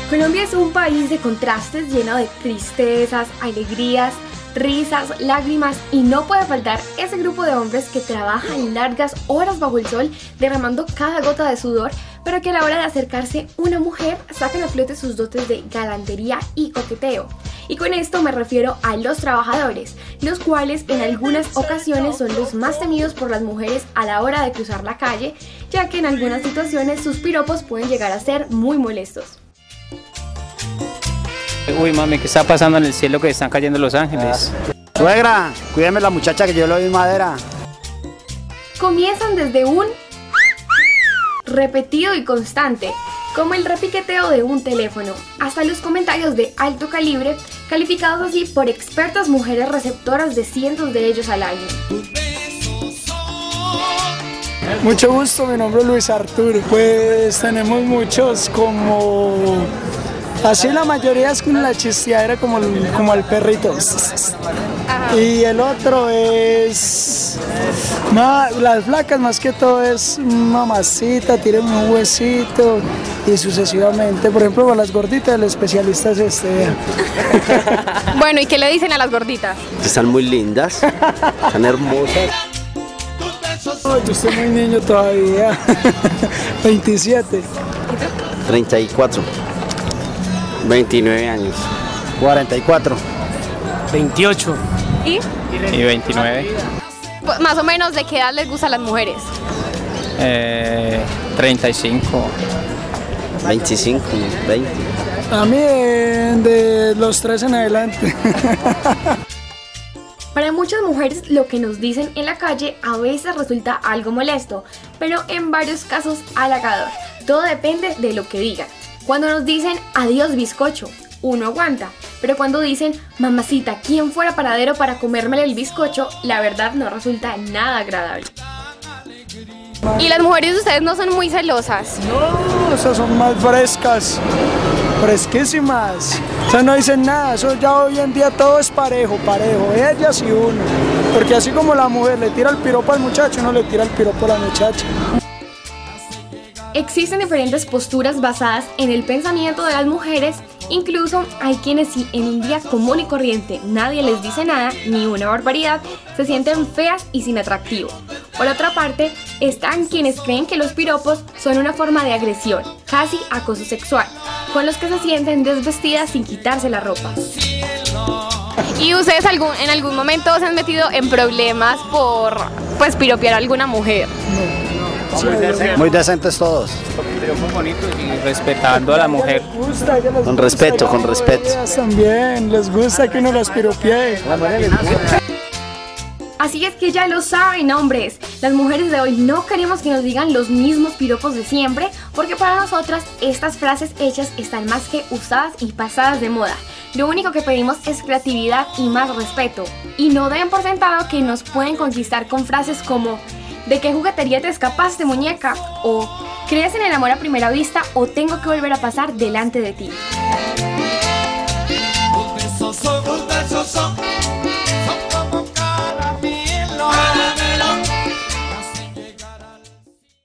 Colombia es un país de contrastes lleno de tristezas, alegrías, risas, lágrimas y no puede faltar ese grupo de hombres que trabajan largas horas bajo el sol derramando cada gota de sudor, pero que a la hora de acercarse una mujer sacan a flote sus dotes de galantería y coqueteo. Y con esto me refiero a los trabajadores, los cuales en algunas ocasiones son los más temidos por las mujeres a la hora de cruzar la calle, ya que en algunas situaciones sus piropos pueden llegar a ser muy molestos. Uy, mami, ¿qué está pasando en el cielo que están cayendo los ángeles? Suegra, cuídeme la muchacha que yo le doy madera. Comienzan desde un repetido y constante, como el repiqueteo de un teléfono, hasta los comentarios de alto calibre, calificados así por expertas mujeres receptoras de cientos de ellos al año. Mucho gusto, mi nombre es Luis Arturo. Pues tenemos muchos como... Así la mayoría es con la chisteadera como el perrito. Y el otro es... las flacas más que todo es mamacita, tírenme un huesito y sucesivamente. Por ejemplo, con las gorditas el especialista es este. Bueno, ¿y qué le dicen a las gorditas? Están muy lindas, están hermosas. Oh, yo estoy muy niño todavía. 27. 34. 29 años. 44. 28. ¿Y? Y 29. Pues, más o menos, ¿de qué edad les gustan las mujeres? 35. 25, 20. A mí de los 3 en adelante. Para muchas mujeres lo que nos dicen en la calle a veces resulta algo molesto, pero en varios casos halagador. Todo depende de lo que digan. Cuando nos dicen adiós bizcocho, uno aguanta, pero cuando dicen mamacita, ¿quién fuera paradero para comérmele el bizcocho? La verdad no resulta nada agradable. ¿Y las mujeres de ustedes no son muy celosas? No, esas son más frescas, fresquísimas. O sea, no dicen nada, eso ya hoy en día todo es parejo, ellas y uno. Porque así como la mujer le tira el piropo al muchacho, uno le tira el piropo a la muchacha. Existen diferentes posturas basadas en el pensamiento de las mujeres, incluso hay quienes si en un día común y corriente nadie les dice nada, ni una barbaridad, se sienten feas y sin atractivo. Por otra parte, están quienes creen que los piropos son una forma de agresión, casi acoso sexual, con los que se sienten desvestidas sin quitarse la ropa. ¿Y ustedes en algún momento se han metido en problemas por piropear a alguna mujer? Muy decentes todos. Piropos bonitos y respetando a la mujer. Con respeto, con respeto. Ellas también, les gusta que uno las piropee. Así es que ya lo saben, hombres, las mujeres de hoy no queremos que nos digan los mismos piropos de siempre, porque para nosotras estas frases hechas están más que usadas y pasadas de moda. Lo único que pedimos es creatividad y más respeto. Y no den por sentado que nos pueden conquistar con frases como ¿de qué juguetería te escapaste, muñeca? O ¿crees en el amor a primera vista o tengo que volver a pasar delante de ti? Un beso son.